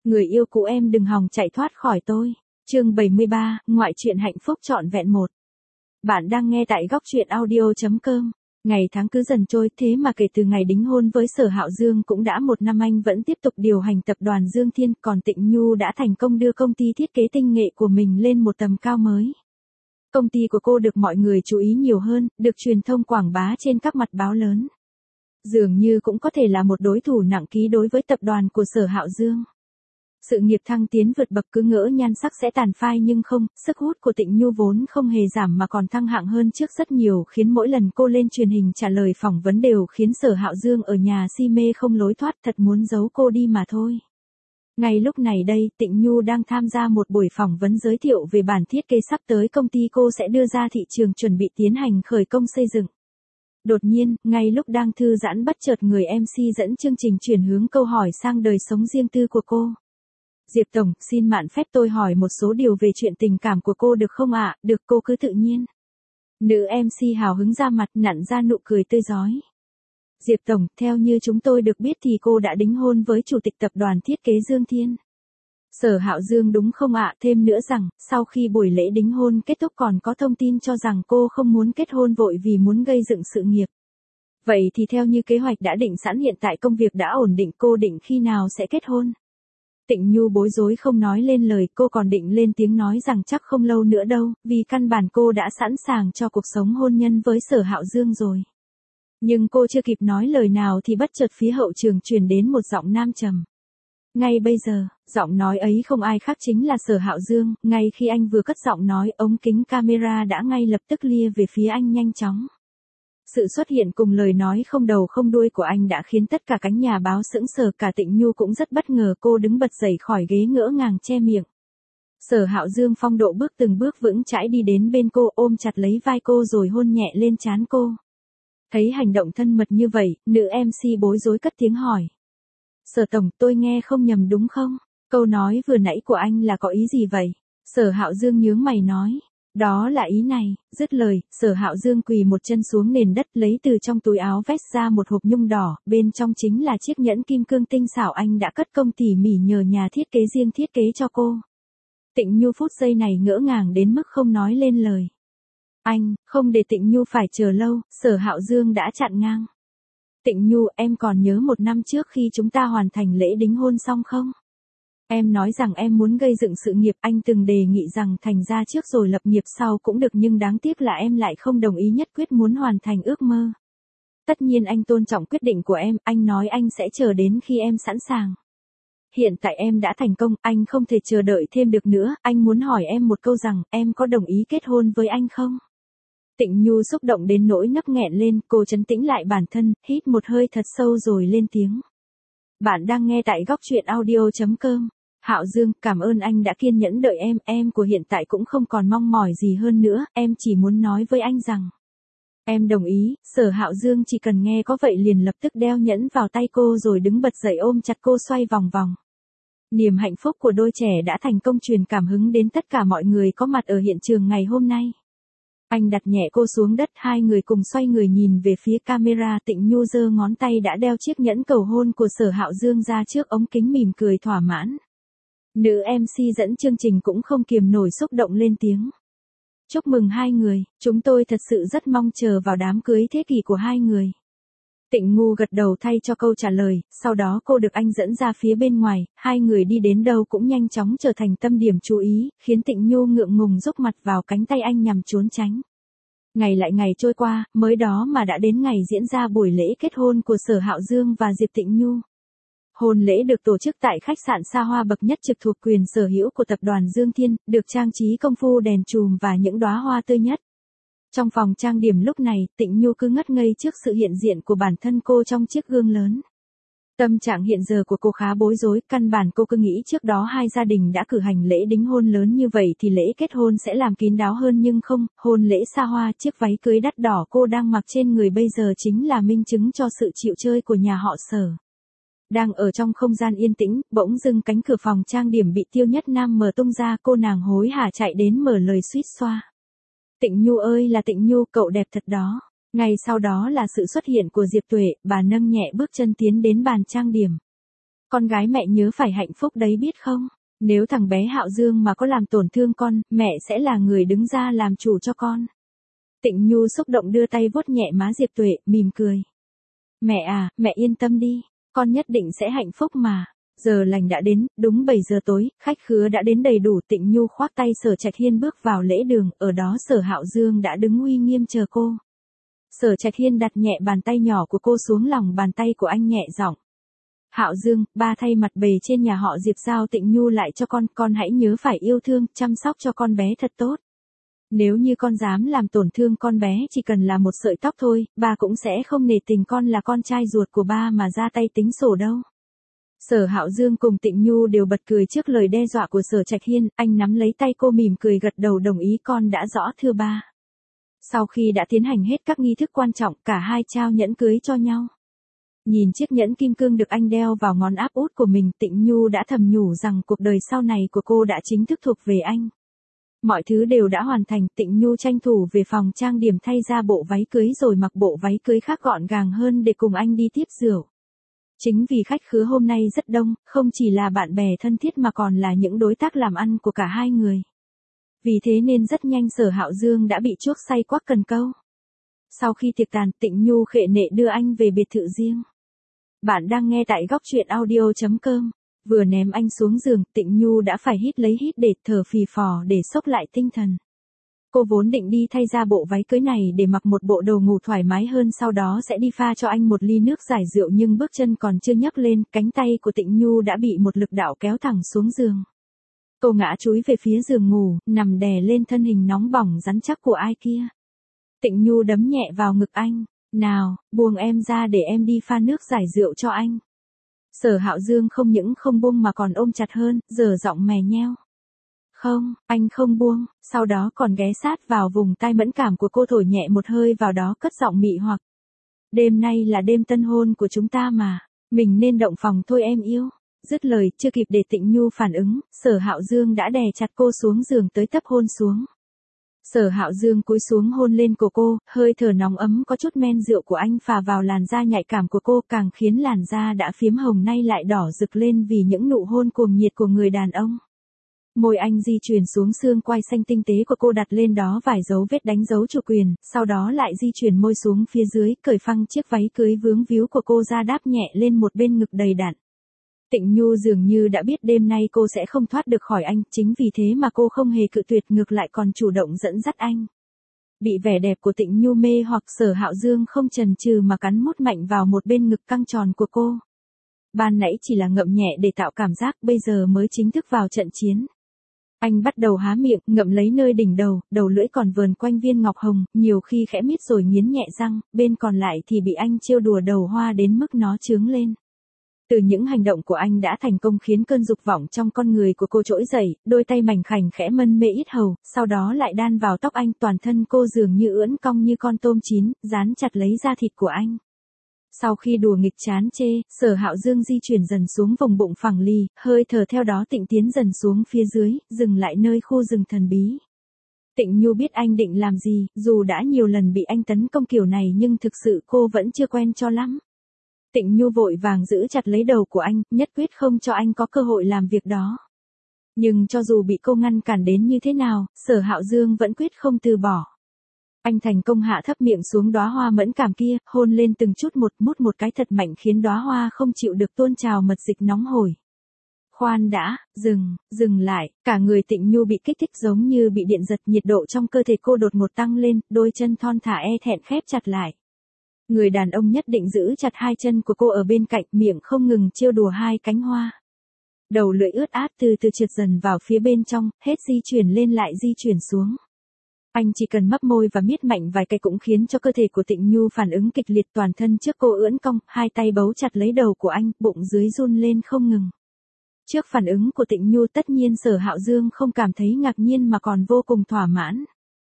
Người yêu cũ em đừng hòng chạy thoát khỏi tôi. Chương 73, ngoại truyện hạnh phúc trọn vẹn 1. Bạn đang nghe tại góc truyện audio.com. Ngày tháng cứ dần trôi, thế mà kể từ ngày đính hôn với Sở Hạo Dương cũng đã 1 năm, anh vẫn tiếp tục điều hành tập đoàn Dương Thiên, còn Tịnh Nhu đã thành công đưa công ty thiết kế tinh nghệ của mình lên một tầm cao mới. Công ty của cô được mọi người chú ý nhiều hơn, được truyền thông quảng bá trên các mặt báo lớn. Dường như cũng có thể là một đối thủ nặng ký đối với tập đoàn của Sở Hạo Dương. Sự nghiệp thăng tiến vượt bậc, cứ ngỡ nhan sắc sẽ tàn phai nhưng không, sức hút của Tịnh Nhu vốn không hề giảm mà còn thăng hạng hơn trước rất nhiều, khiến mỗi lần cô lên truyền hình trả lời phỏng vấn đều khiến Sở Hạo Dương ở nhà si mê không lối thoát, thật muốn giấu cô đi mà thôi. Ngay lúc này đây, Tịnh Nhu đang tham gia một buổi phỏng vấn giới thiệu về bản thiết kế sắp tới công ty cô sẽ đưa ra thị trường, chuẩn bị tiến hành khởi công xây dựng. Đột nhiên, ngay lúc đang thư giãn, bất chợt người MC dẫn chương trình chuyển hướng câu hỏi sang đời sống riêng tư của cô. Diệp Tổng, xin mạn phép tôi hỏi một số điều về chuyện tình cảm của cô được không ạ? Được, cô cứ tự nhiên. Nữ MC hào hứng ra mặt, nặn ra nụ cười tươi rói. Diệp Tổng, theo như chúng tôi được biết thì cô đã đính hôn với chủ tịch tập đoàn thiết kế Dương Thiên. Sở Hạo Dương đúng không ạ? Thêm nữa rằng, sau khi buổi lễ đính hôn kết thúc còn có thông tin cho rằng cô không muốn kết hôn vội vì muốn gây dựng sự nghiệp. Vậy thì theo như kế hoạch đã định sẵn, hiện tại công việc đã ổn định, cô định khi nào sẽ kết hôn? Tịnh Nhu bối rối không nói lên lời, cô còn định lên tiếng nói rằng chắc không lâu nữa đâu, vì căn bản cô đã sẵn sàng cho cuộc sống hôn nhân với Sở Hạo Dương rồi. Nhưng cô chưa kịp nói lời nào thì bất chợt phía hậu trường truyền đến một giọng nam trầm. Ngay bây giờ, giọng nói ấy không ai khác chính là Sở Hạo Dương, ngay khi anh vừa cất giọng nói, ống kính camera đã ngay lập tức lia về phía anh nhanh chóng. Sự xuất hiện cùng lời nói không đầu không đuôi của anh đã khiến tất cả cánh nhà báo sững sờ, cả Tịnh Nhu cũng rất bất ngờ, cô đứng bật dậy khỏi ghế ngỡ ngàng che miệng. Sở Hạo Dương phong độ bước từng bước vững chãi đi đến bên cô, ôm chặt lấy vai cô rồi hôn nhẹ lên trán cô. Thấy hành động thân mật như vậy, nữ MC bối rối cất tiếng hỏi. Sở Tổng, tôi nghe không nhầm đúng không? Câu nói vừa nãy của anh là có ý gì vậy? Sở Hạo Dương nhướng mày nói. Đó là ý này. Dứt lời, Sở Hạo Dương quỳ một chân xuống nền đất, lấy từ trong túi áo vest ra một hộp nhung đỏ, bên trong chính là chiếc nhẫn kim cương tinh xảo anh đã cất công tỉ mỉ nhờ nhà thiết kế riêng thiết kế cho cô. Tịnh Nhu phút giây này ngỡ ngàng đến mức không nói lên lời. Anh, không để Tịnh Nhu phải chờ lâu, Sở Hạo Dương đã chặn ngang. Tịnh Nhu, em còn nhớ 1 năm trước khi chúng ta hoàn thành lễ đính hôn xong không? Em nói rằng em muốn gây dựng sự nghiệp, anh từng đề nghị rằng thành ra trước rồi lập nghiệp sau cũng được, nhưng đáng tiếc là em lại không đồng ý, nhất quyết muốn hoàn thành ước mơ. Tất nhiên anh tôn trọng quyết định của em, anh nói anh sẽ chờ đến khi em sẵn sàng. Hiện tại em đã thành công, anh không thể chờ đợi thêm được nữa, anh muốn hỏi em một câu rằng, em có đồng ý kết hôn với anh không? Tịnh Nhu xúc động đến nỗi nấc nghẹn lên, cô trấn tĩnh lại bản thân, hít một hơi thật sâu rồi lên tiếng. Bạn đang nghe tại góc truyện audio.com. Hạo Dương, cảm ơn anh đã kiên nhẫn đợi em của hiện tại cũng không còn mong mỏi gì hơn nữa, em chỉ muốn nói với anh rằng. Em đồng ý. Sở Hạo Dương chỉ cần nghe có vậy liền lập tức đeo nhẫn vào tay cô rồi đứng bật dậy ôm chặt cô xoay vòng vòng. Niềm hạnh phúc của đôi trẻ đã thành công truyền cảm hứng đến tất cả mọi người có mặt ở hiện trường ngày hôm nay. Anh đặt nhẹ cô xuống đất, hai người cùng xoay người nhìn về phía camera. Tịnh Nhu giơ ngón tay đã đeo chiếc nhẫn cầu hôn của Sở Hạo Dương ra trước ống kính, mỉm cười thỏa mãn. Nữ MC dẫn chương trình cũng không kiềm nổi xúc động lên tiếng. Chúc mừng hai người, chúng tôi thật sự rất mong chờ vào đám cưới thế kỷ của hai người. Tịnh Nhu gật đầu thay cho câu trả lời, sau đó cô được anh dẫn ra phía bên ngoài, hai người đi đến đâu cũng nhanh chóng trở thành tâm điểm chú ý, khiến Tịnh Nhu ngượng ngùng rúc mặt vào cánh tay anh nhằm trốn tránh. Ngày lại ngày trôi qua, mới đó mà đã đến ngày diễn ra buổi lễ kết hôn của Sở Hạo Dương và Diệp Tịnh Nhu. Hôn lễ được tổ chức tại khách sạn xa hoa bậc nhất trực thuộc quyền sở hữu của tập đoàn Dương Thiên, được trang trí công phu đèn chùm và những đóa hoa tươi nhất. Trong phòng trang điểm lúc này, Tịnh Nhu cứ ngất ngây trước sự hiện diện của bản thân cô trong chiếc gương lớn. Tâm trạng hiện giờ của cô khá bối rối, căn bản cô cứ nghĩ trước đó hai gia đình đã cử hành lễ đính hôn lớn như vậy thì lễ kết hôn sẽ làm kín đáo hơn, nhưng không, hôn lễ xa hoa, chiếc váy cưới đắt đỏ cô đang mặc trên người bây giờ chính là minh chứng cho sự chịu chơi của nhà họ Sở. Đang ở trong không gian yên tĩnh, bỗng dưng cánh cửa phòng trang điểm bị Tiêu Nhất Nam mở tung ra, cô nàng hối hả chạy đến mở lời suýt xoa. Tịnh Nhu ơi là Tịnh Nhu, cậu đẹp thật đó. Ngay sau đó là sự xuất hiện của Diệp Tuệ, bà nâng nhẹ bước chân tiến đến bàn trang điểm. Con gái mẹ nhớ phải hạnh phúc đấy biết không? Nếu thằng bé Hạo Dương mà có làm tổn thương con, mẹ sẽ là người đứng ra làm chủ cho con. Tịnh Nhu xúc động đưa tay vuốt nhẹ má Diệp Tuệ, mỉm cười. Mẹ à, mẹ yên tâm đi, con nhất định sẽ hạnh phúc mà. Giờ lành đã đến, đúng 7 giờ tối, khách khứa đã đến đầy đủ. Tịnh Nhu khoác tay Sở Trạch Hiên bước vào lễ đường, ở đó Sở Hạo Dương đã đứng uy nghiêm chờ cô. Sở Trạch Hiên đặt nhẹ bàn tay nhỏ của cô xuống lòng bàn tay của anh nhẹ giọng. Hạo Dương, ba thay mặt bề trên nhà họ Diệp giao Tịnh Nhu lại cho con hãy nhớ phải yêu thương, chăm sóc cho con bé thật tốt. Nếu như con dám làm tổn thương con bé chỉ cần là một sợi tóc thôi, ba cũng sẽ không nể tình con là con trai ruột của ba mà ra tay tính sổ đâu. Sở Hạo Dương cùng Tịnh Nhu đều bật cười trước lời đe dọa của Sở Trạch Hiên, anh nắm lấy tay cô mỉm cười gật đầu đồng ý con đã rõ thưa ba. Sau khi đã tiến hành hết các nghi thức quan trọng, cả hai trao nhẫn cưới cho nhau. Nhìn chiếc nhẫn kim cương được anh đeo vào ngón áp út của mình, Tịnh Nhu đã thầm nhủ rằng cuộc đời sau này của cô đã chính thức thuộc về anh. Mọi thứ đều đã hoàn thành, Tịnh Nhu tranh thủ về phòng trang điểm thay ra bộ váy cưới rồi mặc bộ váy cưới khác gọn gàng hơn để cùng anh đi tiếp rượu. Chính vì khách khứa hôm nay rất đông, không chỉ là bạn bè thân thiết mà còn là những đối tác làm ăn của cả hai người. Vì thế nên rất nhanh Sở Hạo Dương đã bị chuốc say quắc cần câu. Sau khi tiệc tàn, Tịnh Nhu khệ nệ đưa anh về biệt thự riêng. Bạn đang nghe tại góc truyện audio.com. Vừa ném anh xuống giường, Tịnh Nhu đã phải hít lấy hít để thở phì phò để xốc lại tinh thần. Cô vốn định đi thay ra bộ váy cưới này để mặc một bộ đồ ngủ thoải mái hơn, sau đó sẽ đi pha cho anh một ly nước giải rượu, nhưng bước chân còn chưa nhấc lên, cánh tay của Tịnh Nhu đã bị một lực đạo kéo thẳng xuống giường. Cô ngã chúi về phía giường ngủ, nằm đè lên thân hình nóng bỏng rắn chắc của ai kia. Tịnh Nhu đấm nhẹ vào ngực anh. Nào, buông em ra để em đi pha nước giải rượu cho anh. Sở Hạo Dương không những không buông mà còn ôm chặt hơn, giở giọng mè nheo. Không, anh không buông, sau đó còn ghé sát vào vùng tai mẫn cảm của cô thổi nhẹ một hơi vào đó cất giọng mị hoặc. Đêm nay là đêm tân hôn của chúng ta mà, mình nên động phòng thôi em yêu. Dứt lời, chưa kịp để Tịnh Nhu phản ứng, Sở Hạo Dương đã đè chặt cô xuống giường tới tấp hôn xuống. Sở Hạo Dương cúi xuống hôn lên cổ cô, hơi thở nóng ấm có chút men rượu của anh phả vào làn da nhạy cảm của cô, càng khiến làn da đã phiếm hồng nay lại đỏ rực lên vì những nụ hôn cuồng nhiệt của người đàn ông. Môi anh di chuyển xuống xương quai xanh tinh tế của cô, đặt lên đó vài dấu vết đánh dấu chủ quyền, sau đó lại di chuyển môi xuống phía dưới, cởi phăng chiếc váy cưới vướng víu của cô ra đáp nhẹ lên một bên ngực đầy đặn. Tịnh Nhu dường như đã biết đêm nay cô sẽ không thoát được khỏi anh, chính vì thế mà cô không hề cự tuyệt, ngược lại còn chủ động dẫn dắt anh. Bị vẻ đẹp của Tịnh Nhu mê hoặc, Sở Hạo Dương không chần chừ mà cắn mút mạnh vào một bên ngực căng tròn của cô. Ban nãy chỉ là ngậm nhẹ để tạo cảm giác, bây giờ mới chính thức vào trận chiến. Anh bắt đầu há miệng, ngậm lấy nơi đỉnh đầu, đầu lưỡi còn vờn quanh viên ngọc hồng, nhiều khi khẽ mít rồi nghiến nhẹ răng, bên còn lại thì bị anh trêu đùa đầu hoa đến mức nó chướng lên. Từ những hành động của anh đã thành công khiến cơn dục vọng trong con người của cô trỗi dậy, đôi tay mảnh khảnh khẽ mân mê yết hầu, sau đó lại đan vào tóc anh, toàn thân cô dường như ưỡn cong như con tôm chín, dán chặt lấy da thịt của anh. Sau khi đùa nghịch chán chê, Sở Hạo Dương di chuyển dần xuống vùng bụng phẳng lì, hơi thở theo đó Tịnh tiến dần xuống phía dưới, dừng lại nơi khu rừng thần bí. Tịnh Nhu biết anh định làm gì, dù đã nhiều lần bị anh tấn công kiểu này nhưng thực sự cô vẫn chưa quen cho lắm. Tịnh Nhu vội vàng giữ chặt lấy đầu của anh, nhất quyết không cho anh có cơ hội làm việc đó. Nhưng cho dù bị cô ngăn cản đến như thế nào, Sở Hạo Dương vẫn quyết không từ bỏ. Anh thành công hạ thấp miệng xuống đóa hoa mẫn cảm kia, hôn lên từng chút một, mút một cái thật mạnh khiến đóa hoa không chịu được tuôn trào mật dịch nóng hổi. Khoan đã, dừng lại, cả người Tịnh Nhu bị kích thích giống như bị điện giật, nhiệt độ trong cơ thể cô đột ngột tăng lên, đôi chân thon thả e thẹn khép chặt lại. Người đàn ông nhất định giữ chặt hai chân của cô ở bên cạnh, miệng không ngừng trêu đùa hai cánh hoa. Đầu lưỡi ướt át từ từ trượt dần vào phía bên trong, hết di chuyển lên lại di chuyển xuống. Anh chỉ cần mấp môi và miết mạnh vài cái cũng khiến cho cơ thể của Tịnh Nhu phản ứng kịch liệt, toàn thân trước cô ưỡn cong, hai tay bấu chặt lấy đầu của anh, bụng dưới run lên không ngừng. Trước phản ứng của Tịnh Nhu tất nhiên Sở Hạo Dương không cảm thấy ngạc nhiên mà còn vô cùng thỏa mãn.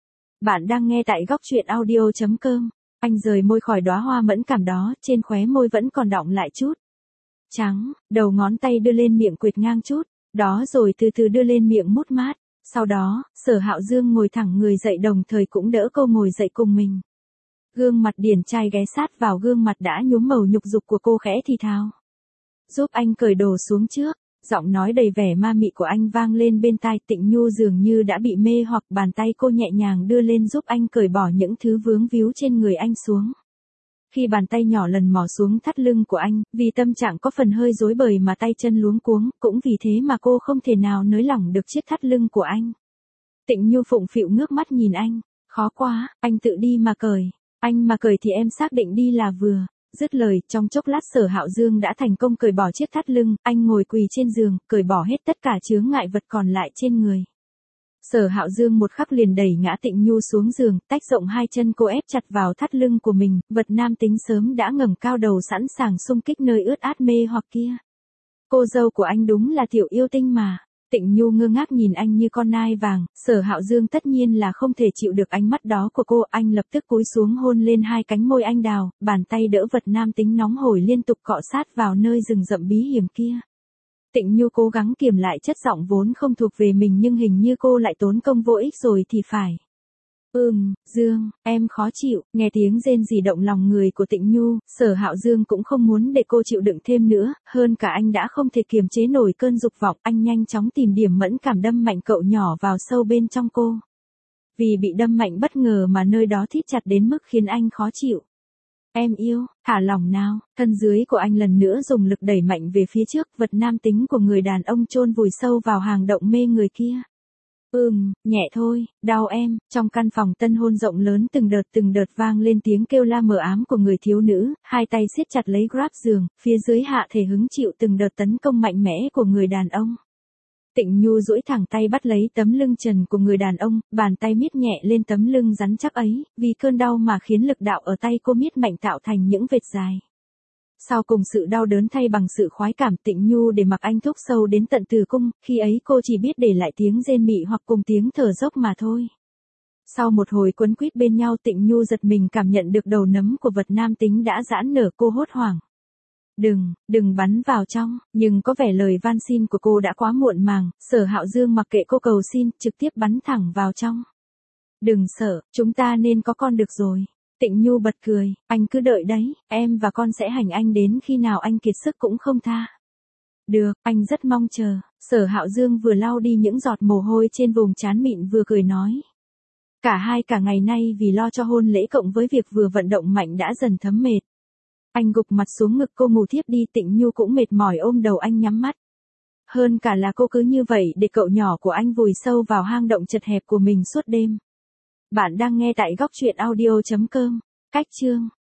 Bạn đang nghe tại góc truyện audio.com. Anh rời môi khỏi đóa hoa mẫn cảm đó, trên khóe môi vẫn còn đọng lại chút trắng, đầu ngón tay đưa lên miệng quệt ngang chút, đó rồi từ từ đưa lên miệng mút mát. Sau đó, Sở Hạo Dương ngồi thẳng người dậy đồng thời cũng đỡ cô ngồi dậy cùng mình. Gương mặt điển trai ghé sát vào gương mặt đã nhuốm màu nhục dục của cô khẽ thì thào. Giúp anh cởi đồ xuống trước. Giọng nói đầy vẻ ma mị của anh vang lên bên tai. Tịnh Nhu dường như đã bị mê hoặc, bàn tay cô nhẹ nhàng đưa lên giúp anh cởi bỏ những thứ vướng víu trên người anh xuống. Khi bàn tay nhỏ lần mò xuống thắt lưng của anh, vì tâm trạng có phần hơi rối bời mà tay chân luống cuống, cũng vì thế mà cô không thể nào nới lỏng được chiếc thắt lưng của anh. Tịnh Nhu phụng phịu ngước mắt nhìn anh. Khó quá, anh tự đi mà cởi. Anh mà cởi thì em xác định đi là vừa. Dứt lời, trong chốc lát Sở Hạo Dương đã thành công cởi bỏ chiếc thắt lưng, anh ngồi quỳ trên giường, cởi bỏ hết tất cả chướng ngại vật còn lại trên người. Sở Hạo Dương một khắc liền đẩy ngã Tịnh Nhu xuống giường, tách rộng hai chân cô ép chặt vào thắt lưng của mình, vật nam tính sớm đã ngẩng cao đầu sẵn sàng xung kích nơi ướt át mê hoặc kia. Cô dâu của anh đúng là tiểu yêu tinh mà. Tịnh Nhu ngơ ngác nhìn anh như con nai vàng, Sở Hạo Dương tất nhiên là không thể chịu được ánh mắt đó của cô, anh lập tức cúi xuống hôn lên hai cánh môi anh đào, bàn tay đỡ vật nam tính nóng hổi liên tục cọ sát vào nơi rừng rậm bí hiểm kia. Tịnh Nhu cố gắng kiềm lại chất giọng vốn không thuộc về mình nhưng hình như cô lại tốn công vô ích rồi thì phải. Dương, em khó chịu, nghe tiếng rên rỉ động lòng người của Tịnh Nhu, Sở Hạo Dương cũng không muốn để cô chịu đựng thêm nữa, hơn cả anh đã không thể kiềm chế nổi cơn dục vọng, anh nhanh chóng tìm điểm mẫn cảm đâm mạnh cậu nhỏ vào sâu bên trong cô. Vì bị đâm mạnh bất ngờ mà nơi đó thít chặt đến mức khiến anh khó chịu. Em yêu, thả lỏng nào, thân dưới của anh lần nữa dùng lực đẩy mạnh về phía trước, vật nam tính của người đàn ông chôn vùi sâu vào hang động mê người kia. Nhẹ thôi, đau em, trong căn phòng tân hôn rộng lớn từng đợt vang lên tiếng kêu la mờ ám của người thiếu nữ, hai tay siết chặt lấy grab giường, phía dưới hạ thể hứng chịu từng đợt tấn công mạnh mẽ của người đàn ông. Tịnh Nhu duỗi thẳng tay bắt lấy tấm lưng trần của người đàn ông, bàn tay miết nhẹ lên tấm lưng rắn chắc ấy, vì cơn đau mà khiến lực đạo ở tay cô miết mạnh tạo thành những vệt dài. Sau cùng sự đau đớn thay bằng sự khoái cảm, Tịnh Nhu để mặc anh thúc sâu đến tận tử cung, khi ấy cô chỉ biết để lại tiếng rên mị hoặc cùng tiếng thở dốc mà thôi. Sau một hồi quấn quýt bên nhau, Tịnh Nhu giật mình cảm nhận được đầu nấm của vật nam tính đã giãn nở, cô hốt hoảng. Đừng bắn vào trong, nhưng có vẻ lời van xin của cô đã quá muộn màng, Sở Hạo Dương mặc kệ cô cầu xin, trực tiếp bắn thẳng vào trong. Đừng sợ, chúng ta nên có con được rồi. Tịnh Nhu bật cười, anh cứ đợi đấy, em và con sẽ hành anh đến khi nào anh kiệt sức cũng không tha. Được, anh rất mong chờ. Sở Hạo Dương vừa lau đi những giọt mồ hôi trên vùng trán mịn vừa cười nói. Cả ngày nay vì lo cho hôn lễ cộng với việc vừa vận động mạnh đã dần thấm mệt. Anh gục mặt xuống ngực cô ngủ thiếp đi, Tịnh Nhu cũng mệt mỏi ôm đầu anh nhắm mắt. Hơn cả là cô cứ như vậy để cậu nhỏ của anh vùi sâu vào hang động chật hẹp của mình suốt đêm. Bạn đang nghe tại góc truyện audio.com. Cách chương